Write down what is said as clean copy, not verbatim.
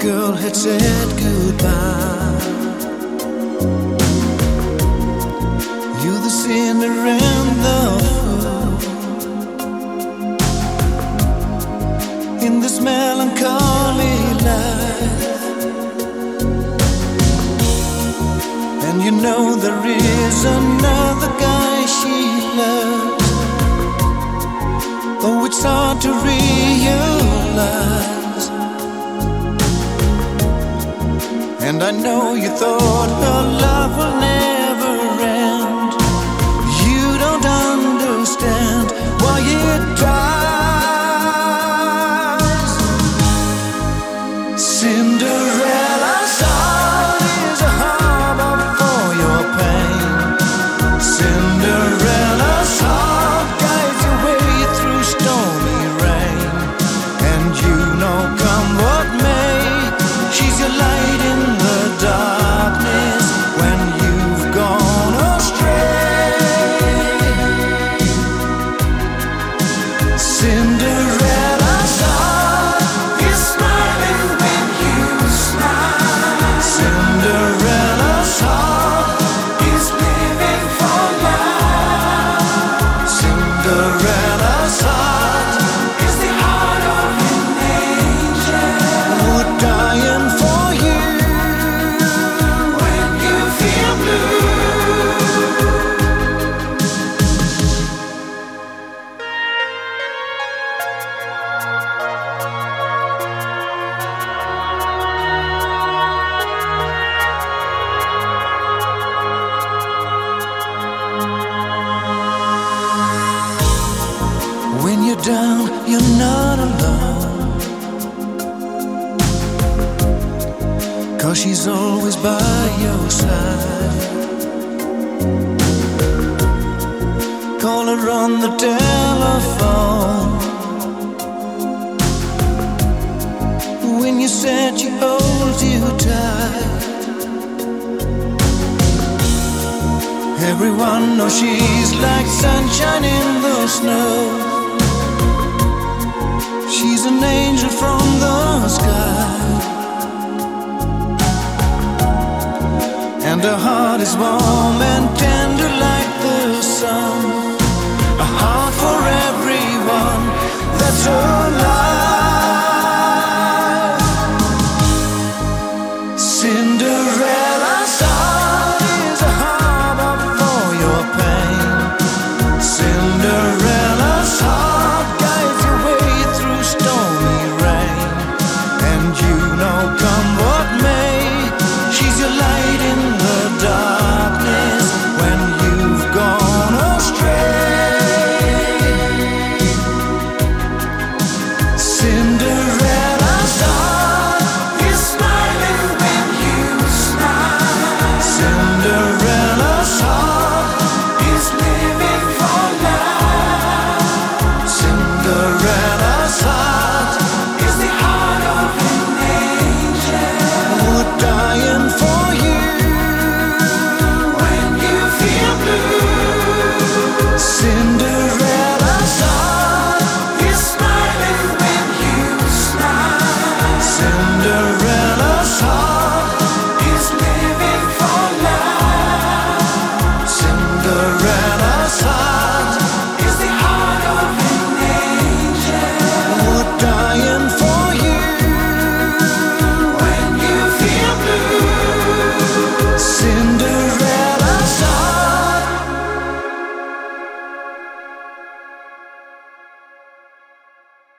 girl had said goodbye. You're the sinner and the fool in this melancholy life. And you know there is another guy she loves. Oh, it's hard to realize. And I know you thought her love will never end. You don't understand why it tries. Cinderella's song is a harbor for your pain. Cinderella's song guides your way through stormy rain. And you know, come what may, she's your light in the darkness when you've gone astray. Cinderella's song is smiling when you smile. Cinderella's song is living for life. Cinderella's song is the heart of an angel who's dying for you when you feel blue. When you're down, you're not alone, 'cause she's always by your side. Call her on the telephone when you said she holds you tight. Everyone knows she's like sunshine in the snow. She's an angel from the sky, and her heart is warm and tender like the sun. A heart for everyone, that's all.